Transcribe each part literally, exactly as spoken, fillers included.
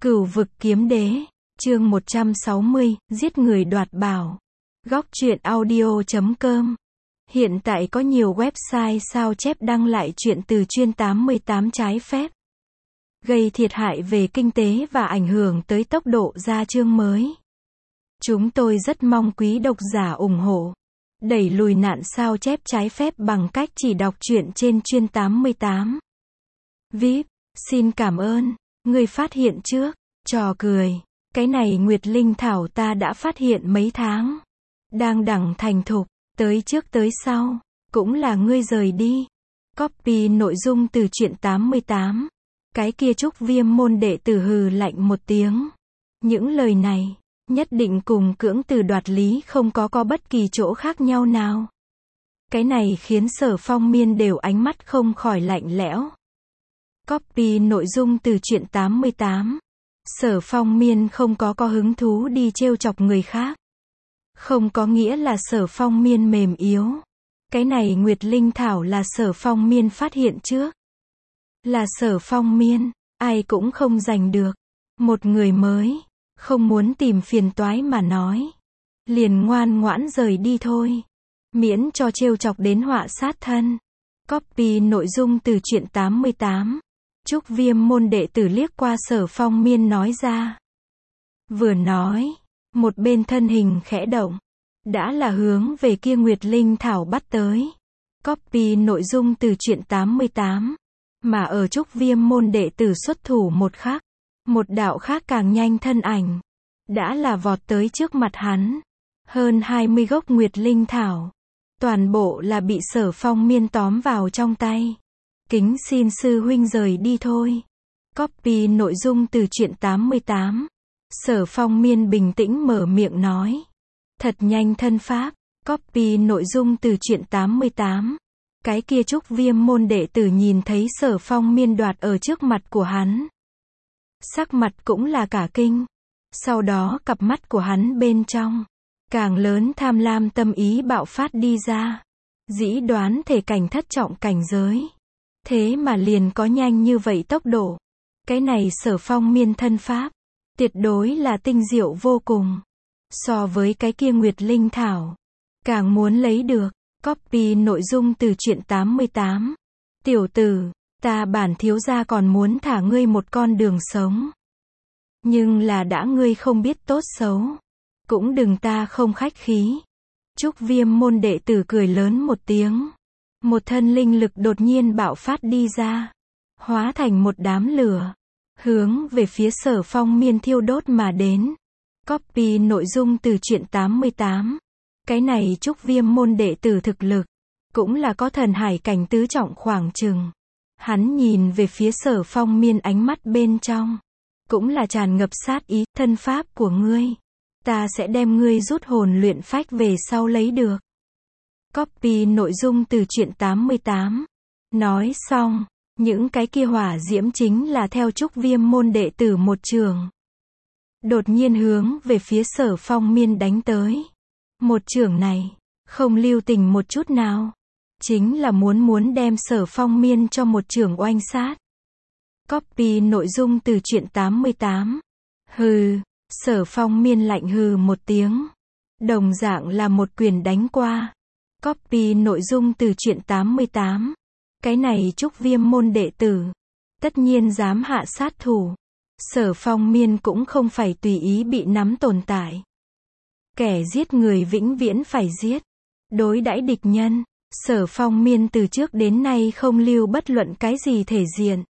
Cửu vực kiếm đế, chương một trăm sáu mươi, giết người đoạt bảo. Góc truyện audio chấm com. Hiện tại có nhiều website sao chép đăng lại chuyện từ chuyên tám mươi tám trái phép, gây thiệt hại về kinh tế và ảnh hưởng tới tốc độ ra chương mới. Chúng tôi rất mong quý độc giả ủng hộ, đẩy lùi nạn sao chép trái phép bằng cách chỉ đọc truyện trên chuyên tám mươi tám. vê i pê, xin cảm ơn. Người phát hiện trước, trò cười. Cái này Nguyệt Linh Thảo ta đã phát hiện mấy tháng. Đang đẳng thành thục, tới trước tới sau, cũng là ngươi rời đi. Copy nội dung từ truyện tám mươi tám. Cái kia Trúc Viêm môn đệ tử hừ lạnh một tiếng. Những lời này, nhất định cùng cưỡng từ đoạt lý không có có bất kỳ chỗ khác nhau nào. Cái này khiến Sở Phong Miên đều ánh mắt không khỏi lạnh lẽo. Copy nội dung từ truyện tám mươi tám. Sở Phong Miên không có có hứng thú đi trêu chọc người khác. Không có nghĩa là Sở Phong Miên mềm yếu. Cái này Nguyệt Linh Thảo là Sở Phong Miên phát hiện trước. Là Sở Phong Miên, ai cũng không giành được. Một người mới, không muốn tìm phiền toái mà nói. Liền ngoan ngoãn rời đi thôi. Miễn cho trêu chọc đến họa sát thân. Copy nội dung từ truyện tám mươi tám. Trúc Viêm môn đệ tử liếc qua Sở Phong Miên nói ra. Vừa nói, một bên thân hình khẽ động, đã là hướng về kia Nguyệt Linh Thảo bắt tới. Copy nội dung từ truyện tám mươi tám. Mà ở Trúc Viêm môn đệ tử xuất thủ một khắc, một đạo khác càng nhanh thân ảnh, đã là vọt tới trước mặt hắn. Hơn hai mươi gốc Nguyệt Linh Thảo, toàn bộ là bị Sở Phong Miên tóm vào trong tay. Kính xin sư huynh rời đi thôi. Copy nội dung từ truyện tám mươi tám. Sở Phong Miên bình tĩnh mở miệng nói. Thật nhanh thân pháp. Copy nội dung từ truyện tám mươi tám. Cái kia Trúc Viêm môn đệ tử nhìn thấy Sở Phong Miên đoạt ở trước mặt của hắn. Sắc mặt cũng là cả kinh. Sau đó cặp mắt của hắn bên trong, càng lớn tham lam tâm ý bạo phát đi ra. Dĩ đoán thể cảnh thất trọng cảnh giới. Thế mà liền có nhanh như vậy tốc độ. Cái này Sở Phong Miên thân pháp, tuyệt đối là tinh diệu vô cùng. So với cái kia Nguyệt Linh Thảo, càng muốn lấy được. Copy nội dung từ truyện tám mươi tám. Tiểu tử, ta bản thiếu gia còn muốn thả ngươi một con đường sống. Nhưng là đã ngươi không biết tốt xấu, cũng đừng ta không khách khí. Trúc Viêm môn đệ tử cười lớn một tiếng. Một thân linh lực đột nhiên bạo phát đi ra, hóa thành một đám lửa, hướng về phía Sở Phong Miên thiêu đốt mà đến. Copy nội dung từ truyện tám mươi tám. Cái này Trúc Viêm môn đệ tử thực lực, cũng là có thần hải cảnh tứ trọng khoảng chừng. Hắn nhìn về phía Sở Phong Miên ánh mắt bên trong, cũng là tràn ngập sát ý. Thân pháp của ngươi, ta sẽ đem ngươi rút hồn luyện phách về sau lấy được. Copy nội dung từ truyện tám mươi tám. Nói xong, những cái kia hỏa diễm chính là theo Trúc Viêm môn đệ tử một trường, đột nhiên hướng về phía Sở Phong Miên đánh tới. Một trường này, không lưu tình một chút nào. Chính là muốn muốn đem Sở Phong Miên cho một trường oanh sát. Copy nội dung từ truyện tám mươi tám. Hừ, Sở Phong Miên lạnh hừ một tiếng. Đồng dạng là một quyền đánh qua. Copy nội dung từ truyện tám mươi tám. Cái này Trúc Viêm môn đệ tử, tất nhiên dám hạ sát thủ. Sở Phong Miên cũng không phải tùy ý bị nắm tồn tại. Kẻ giết người vĩnh viễn phải giết. Đối đãi địch nhân, Sở Phong Miên từ trước đến nay không lưu bất luận cái gì thể diện.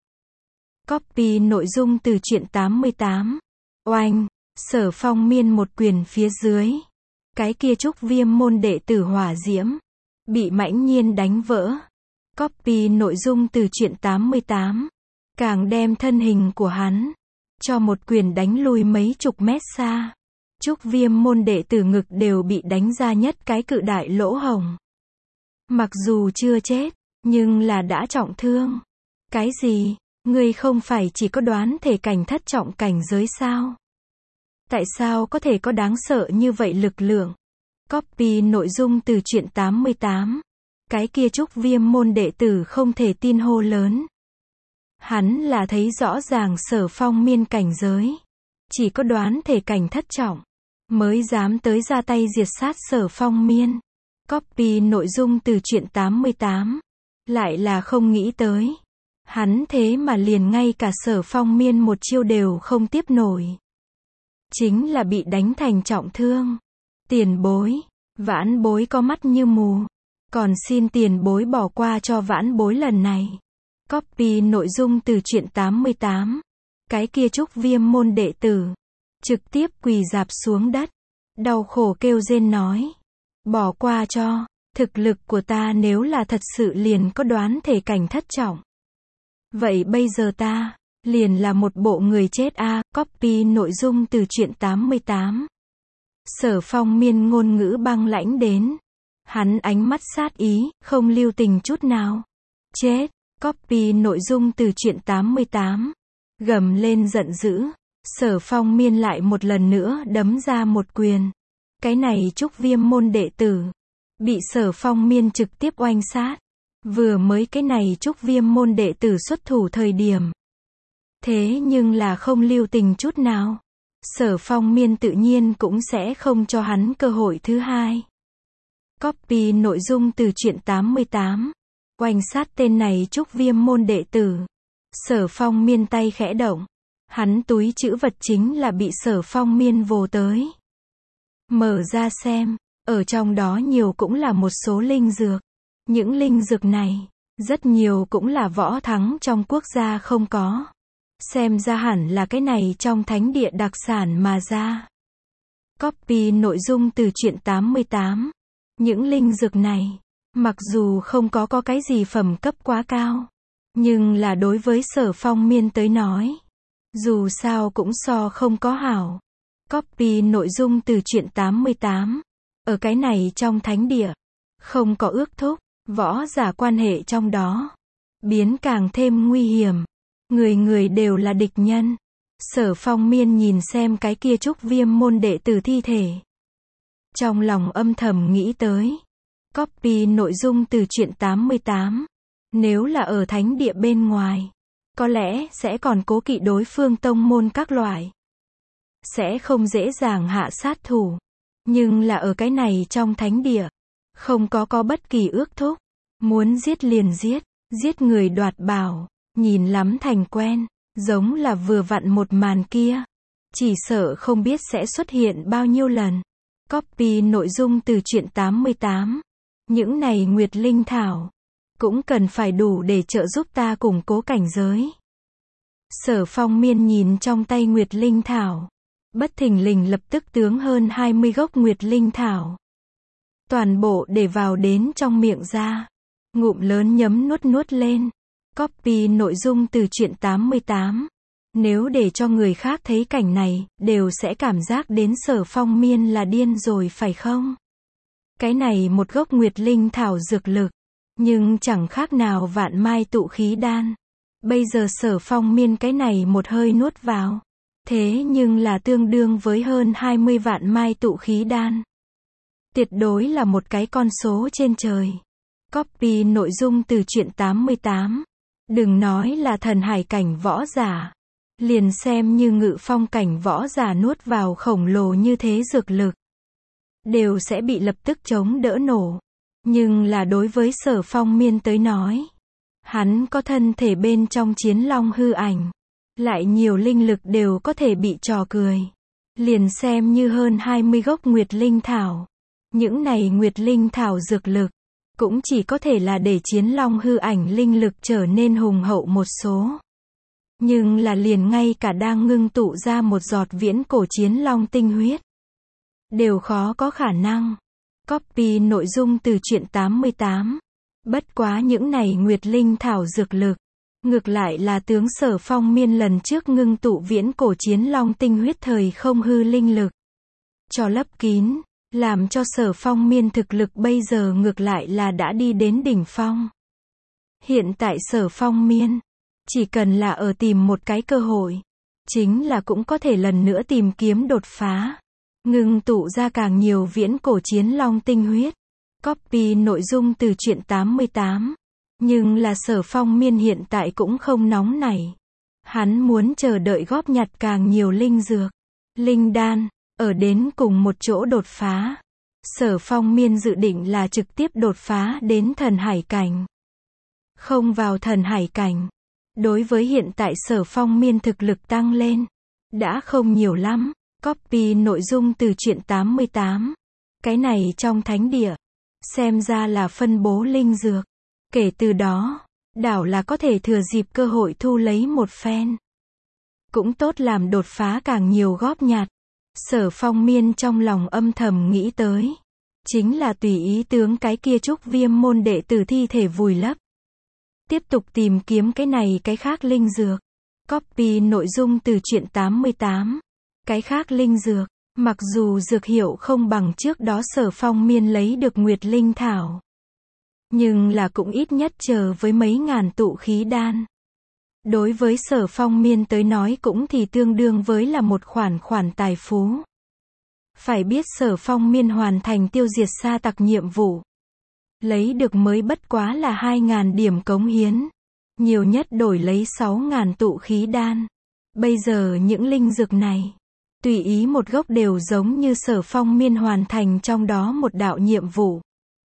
Copy nội dung từ truyện tám mươi tám. Oanh, Sở Phong Miên một quyền phía dưới. Cái kia Trúc Viêm môn đệ tử hỏa diễm, bị mãnh nhiên đánh vỡ. Copy nội dung từ truyện tám mươi tám. Càng đem thân hình của hắn, cho một quyền đánh lui mấy chục mét xa. Trúc Viêm môn đệ tử ngực đều bị đánh ra nhất cái cự đại lỗ hổng. Mặc dù chưa chết, nhưng là đã trọng thương. Cái gì? Ngươi không phải chỉ có đoán thể cảnh thất trọng cảnh giới sao? Tại sao có thể có đáng sợ như vậy lực lượng? Copy nội dung từ truyện tám mươi tám. Cái kia Trúc Viêm môn đệ tử không thể tin hô lớn. Hắn là thấy rõ ràng Sở Phong Miên cảnh giới. Chỉ có đoán thể cảnh thất trọng, mới dám tới ra tay diệt sát Sở Phong Miên. Copy nội dung từ truyện tám mươi tám. Lại là không nghĩ tới. Hắn thế mà liền ngay cả Sở Phong Miên một chiêu đều không tiếp nổi. Chính là bị đánh thành trọng thương. Tiền bối. Vãn bối có mắt như mù. Còn xin tiền bối bỏ qua cho vãn bối lần này. Copy nội dung từ truyện tám mươi tám. Cái kia Trúc Viêm môn đệ tử. Trực tiếp quỳ rạp xuống đất. Đau khổ kêu rên nói. Bỏ qua cho. Thực lực của ta nếu là thật sự liền có đoán thể cảnh thất trọng. Vậy bây giờ ta, liền là một bộ người chết a. À, copy nội dung từ truyện tám mươi tám. Sở Phong Miên ngôn ngữ băng lãnh đến. Hắn ánh mắt sát ý, không lưu tình chút nào. Chết. Copy nội dung từ truyện tám mươi tám. Gầm lên giận dữ. Sở Phong Miên lại một lần nữa đấm ra một quyền. Cái này Trúc Viêm môn đệ tử. Bị Sở Phong Miên trực tiếp oanh sát. Vừa mới cái này Trúc Viêm môn đệ tử xuất thủ thời điểm. Thế nhưng là không lưu tình chút nào. Sở Phong Miên tự nhiên cũng sẽ không cho hắn cơ hội thứ hai. Copy nội dung từ truyện tám mươi tám. Oanh sát tên này Trúc Viêm môn đệ tử. Sở Phong Miên tay khẽ động. Hắn túi trữ vật chính là bị Sở Phong Miên vồ tới. Mở ra xem. Ở trong đó nhiều cũng là một số linh dược. Những linh dược này, rất nhiều cũng là võ thắng trong quốc gia không có. Xem ra hẳn là cái này trong thánh địa đặc sản mà ra. Copy nội dung từ truyện tám mươi tám. Những linh dược này, mặc dù không có có cái gì phẩm cấp quá cao, nhưng là đối với Sở Phong Miên tới nói, dù sao cũng so không có hảo. Copy nội dung từ truyện tám mươi tám. Ở cái này trong thánh địa, không có ước thúc, võ giả quan hệ trong đó, biến càng thêm nguy hiểm. Người người đều là địch nhân. Sở Phong Miên nhìn xem cái kia Trúc Viêm môn đệ tử thi thể. Trong lòng âm thầm nghĩ tới. Copy nội dung từ truyện tám mươi tám. Nếu là ở thánh địa bên ngoài, có lẽ sẽ còn cố kỵ đối phương tông môn các loại. Sẽ không dễ dàng hạ sát thủ. Nhưng là ở cái này trong thánh địa, không có có bất kỳ ước thúc. Muốn giết liền giết, giết người đoạt bảo, nhìn lắm thành quen, giống là vừa vặn một màn kia. Chỉ sợ không biết sẽ xuất hiện bao nhiêu lần. Copy nội dung từ truyện tám mươi tám. Những này Nguyệt Linh Thảo, cũng cần phải đủ để trợ giúp ta củng cố cảnh giới. Sở Phong Miên nhìn trong tay Nguyệt Linh Thảo. Bất thình lình lập tức tướng hơn hai mươi gốc Nguyệt Linh Thảo. Toàn bộ để vào đến trong miệng ra. Ngụm lớn nhấm nuốt nuốt lên. Copy nội dung từ truyện tám mươi tám. Nếu để cho người khác thấy cảnh này, đều sẽ cảm giác đến Sở Phong Miên là điên rồi phải không? Cái này một gốc Nguyệt Linh Thảo dược lực, nhưng chẳng khác nào vạn mai tụ khí đan. Bây giờ Sở Phong Miên cái này một hơi nuốt vào. Thế nhưng là tương đương với hơn hai mươi vạn mai tụ khí đan. Tuyệt đối là một cái con số trên trời. Copy nội dung từ truyện tám mươi tám. Đừng nói là thần hải cảnh võ giả. Liền xem như ngự phong cảnh võ giả nuốt vào khổng lồ như thế dược lực, đều sẽ bị lập tức chống đỡ nổ. Nhưng là đối với Sở Phong Miên tới nói, hắn có thân thể bên trong chiến long hư ảnh. Lại nhiều linh lực đều có thể bị trò cười. Liền xem như hơn hai mươi gốc Nguyệt Linh Thảo. Những này Nguyệt Linh Thảo dược lực, cũng chỉ có thể là để chiến long hư ảnh linh lực trở nên hùng hậu một số. Nhưng là liền ngay cả đang ngưng tụ ra một giọt viễn cổ chiến long tinh huyết, đều khó có khả năng. Copy nội dung từ truyện tám mươi tám. Bất quá những này Nguyệt Linh Thảo dược lực, ngược lại là tướng Sở Phong Miên lần trước ngưng tụ viễn cổ chiến long tinh huyết thời không hư linh lực cho lấp kín, làm cho Sở Phong Miên thực lực bây giờ ngược lại là đã đi đến đỉnh phong. Hiện tại Sở Phong Miên, chỉ cần là ở tìm một cái cơ hội, chính là cũng có thể lần nữa tìm kiếm đột phá, ngưng tụ ra càng nhiều viễn cổ chiến long tinh huyết. Copy nội dung từ truyện tám mươi tám. Nhưng là Sở Phong Miên hiện tại cũng không nóng nảy. Hắn muốn chờ đợi góp nhặt càng nhiều linh dược, linh đan, ở đến cùng một chỗ đột phá. Sở Phong Miên dự định là trực tiếp đột phá đến thần hải cảnh. Không vào thần hải cảnh. Đối với hiện tại Sở Phong Miên thực lực tăng lên, đã không nhiều lắm. Copy nội dung từ truyện tám mươi tám. Cái này trong thánh địa, xem ra là phân bố linh dược. Kể từ đó, đảo là có thể thừa dịp cơ hội thu lấy một phen. Cũng tốt làm đột phá càng nhiều góp nhặt. Sở Phong Miên trong lòng âm thầm nghĩ tới. Chính là tùy ý tướng cái kia trúc viêm môn đệ tử thi thể vùi lấp. Tiếp tục tìm kiếm cái này cái khác linh dược. Copy nội dung từ truyện tám mươi tám. Cái khác linh dược, mặc dù dược hiệu không bằng trước đó Sở Phong Miên lấy được Nguyệt Linh Thảo. Nhưng là cũng ít nhất chờ với mấy ngàn tụ khí đan. Đối với Sở Phong Miên tới nói cũng thì tương đương với là một khoản khoản tài phú. Phải biết Sở Phong Miên hoàn thành tiêu diệt sa tặc nhiệm vụ. Lấy được mới bất quá là hai ngàn điểm cống hiến. Nhiều nhất đổi lấy sáu ngàn tụ khí đan. Bây giờ những linh dược này, tùy ý một gốc đều giống như Sở Phong Miên hoàn thành trong đó một đạo nhiệm vụ.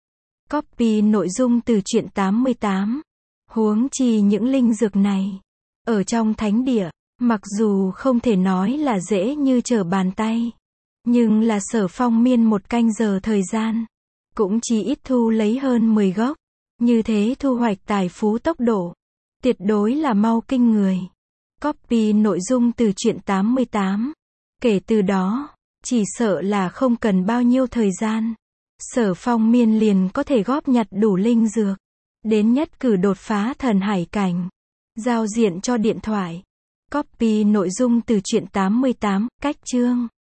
Copy nội dung từ truyện tám mươi tám. Huống chi những linh dược này, ở trong thánh địa, mặc dù không thể nói là dễ như trở bàn tay. Nhưng là Sở Phong Miên một canh giờ thời gian, cũng chỉ ít thu lấy hơn mười gốc. Như thế thu hoạch tài phú tốc độ, tuyệt đối là mau kinh người. Copy nội dung từ truyện tám mươi tám. Kể từ đó, chỉ sợ là không cần bao nhiêu thời gian. Sở Phong Miên liền có thể góp nhặt đủ linh dược. Đến nhất cử đột phá thần hải cảnh. Giao diện cho điện thoại. Copy nội dung từ truyện tám mươi tám, cách chương.